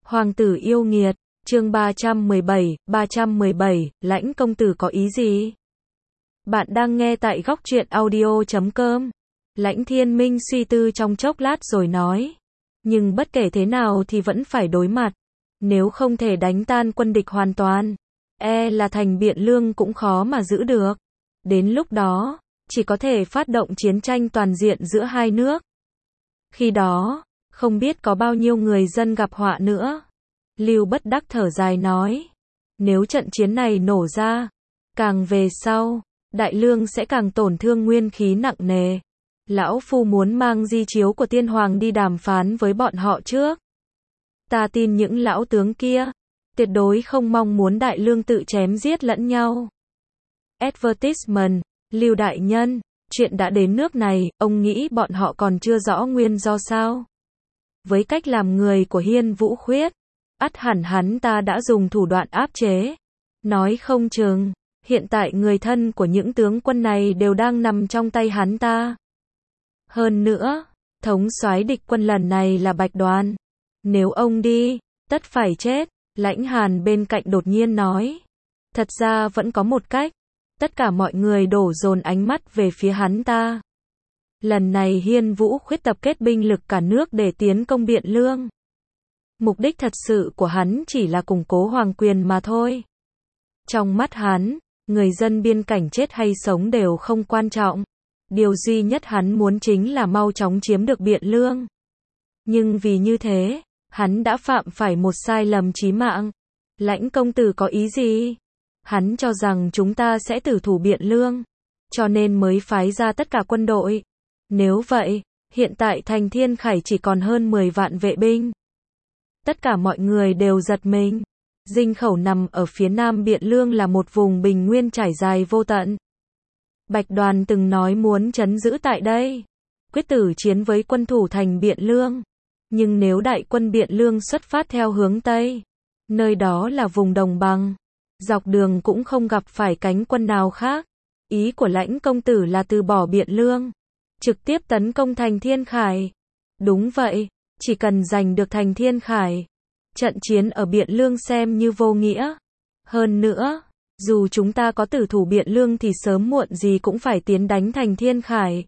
Hoàng tử yêu nghiệt, chương 317, Lãnh công tử có ý gì? Bạn đang nghe tại góc truyện audio.com. Lãnh Thiên Minh suy tư trong chốc lát rồi nói. Nhưng bất kể thế nào thì vẫn phải đối mặt. Nếu không thể đánh tan quân địch hoàn toàn, là thành Biện Lương cũng khó mà giữ được. Đến lúc đó, chỉ có thể phát động chiến tranh toàn diện giữa hai nước. Khi đó, không biết có bao nhiêu người dân gặp họa nữa. Lưu Bất Đắc thở dài nói. Nếu trận chiến này nổ ra, càng về sau, Đại Lương sẽ càng tổn thương nguyên khí nặng nề. Lão Phu muốn mang di chiếu của Tiên Hoàng đi đàm phán với bọn họ trước. Ta tin những lão tướng kia, tuyệt đối không mong muốn Đại Lương tự chém giết lẫn nhau. Advertisement, Lưu Đại Nhân, chuyện đã đến nước này, ông nghĩ bọn họ còn chưa rõ nguyên do sao? Với cách làm người của Hiên Vũ Khuyết, ắt hẳn hắn ta đã dùng thủ đoạn áp chế. Nói không chừng, hiện tại người thân của những tướng quân này đều đang nằm trong tay hắn ta. Hơn nữa, thống soái địch quân lần này là Bạch Đoàn. Nếu ông đi, tất phải chết, Lãnh Hàn bên cạnh đột nhiên nói. Thật ra vẫn có một cách. Tất cả mọi người đổ dồn ánh mắt về phía hắn ta. Lần này Hiên Vũ Khuyết tập kết binh lực cả nước để tiến công Biện Lương. Mục đích thật sự của hắn chỉ là củng cố hoàng quyền mà thôi. Trong mắt hắn, người dân biên cảnh chết hay sống đều không quan trọng. Điều duy nhất hắn muốn chính là mau chóng chiếm được Biện Lương. Nhưng vì như thế, hắn đã phạm phải một sai lầm chí mạng. Lãnh công tử có ý gì? Hắn cho rằng chúng ta sẽ tử thủ Biện Lương, cho nên mới phái ra tất cả quân đội. Nếu vậy, hiện tại thành Thiên Khải chỉ còn hơn 10 vạn vệ binh. Tất cả mọi người đều giật mình. Dinh Khẩu nằm ở phía nam Biện Lương là một vùng bình nguyên trải dài vô tận. Bạch Đoàn từng nói muốn trấn giữ tại đây, quyết tử chiến với quân thủ thành Biện Lương. Nhưng nếu đại quân Biện Lương xuất phát theo hướng Tây, nơi đó là vùng đồng bằng, dọc đường cũng không gặp phải cánh quân nào khác. Ý của Lãnh công tử là từ bỏ Biện Lương, trực tiếp tấn công thành Thiên Khải. Đúng vậy, chỉ cần giành được thành Thiên Khải, trận chiến ở Biện Lương xem như vô nghĩa. Hơn nữa, dù chúng ta có tử thủ Biện Lương thì sớm muộn gì cũng phải tiến đánh thành Thiên Khải.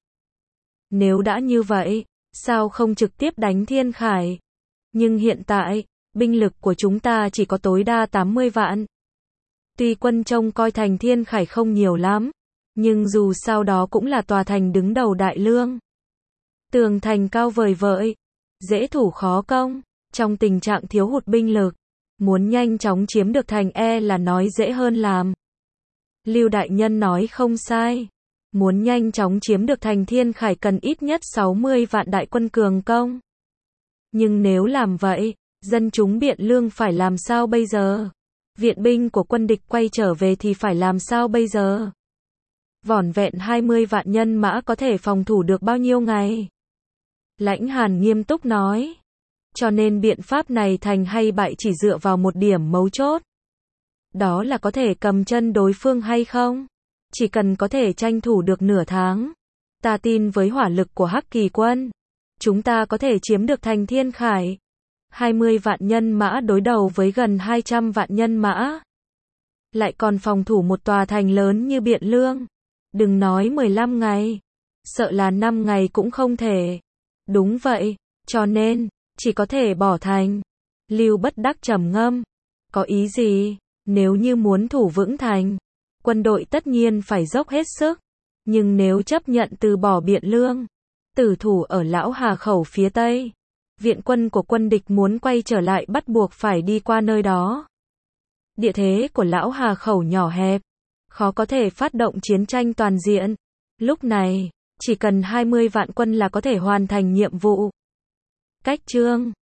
Nếu đã như vậy, sao không trực tiếp đánh Thiên Khải? Nhưng hiện tại, binh lực của chúng ta chỉ có tối đa 80 vạn. Tuy quân trông coi thành Thiên Khải không nhiều lắm, nhưng dù sao đó cũng là tòa thành đứng đầu Đại Lương. Tường thành cao vời vợi, dễ thủ khó công, trong tình trạng thiếu hụt binh lực, muốn nhanh chóng chiếm được thành là nói dễ hơn làm. Lưu Đại Nhân nói không sai, muốn nhanh chóng chiếm được thành Thiên Khải cần ít nhất 60 vạn đại quân cường công. Nhưng nếu làm vậy, dân chúng Biện Lương phải làm sao bây giờ? Viện binh của quân địch quay trở về thì phải làm sao bây giờ? Vỏn vẹn 20 vạn nhân mã có thể phòng thủ được bao nhiêu ngày? Lãnh Hàn nghiêm túc nói. Cho nên biện pháp này thành hay bại chỉ dựa vào một điểm mấu chốt. Đó là có thể cầm chân đối phương hay không? Chỉ cần có thể tranh thủ được nửa tháng. Ta tin với hỏa lực của Hắc Kỳ quân, chúng ta có thể chiếm được thành Thiên Khải. 20 vạn nhân mã đối đầu với gần 200 vạn nhân mã. Lại còn phòng thủ một tòa thành lớn như Biện Lương. Đừng nói 15 ngày. Sợ là 5 ngày cũng không thể. Đúng vậy, cho nên, chỉ có thể bỏ thành. Lưu Bất Đắc trầm ngâm. Có ý gì? Nếu như muốn thủ vững thành, quân đội tất nhiên phải dốc hết sức. Nhưng nếu chấp nhận từ bỏ Biện Lương, tử thủ ở Lão Hà Khẩu phía Tây, viện quân của quân địch muốn quay trở lại bắt buộc phải đi qua nơi đó. Địa thế của Lão Hà Khẩu nhỏ hẹp, khó có thể phát động chiến tranh toàn diện. Lúc này, chỉ cần 20 vạn quân là có thể hoàn thành nhiệm vụ. Cách chương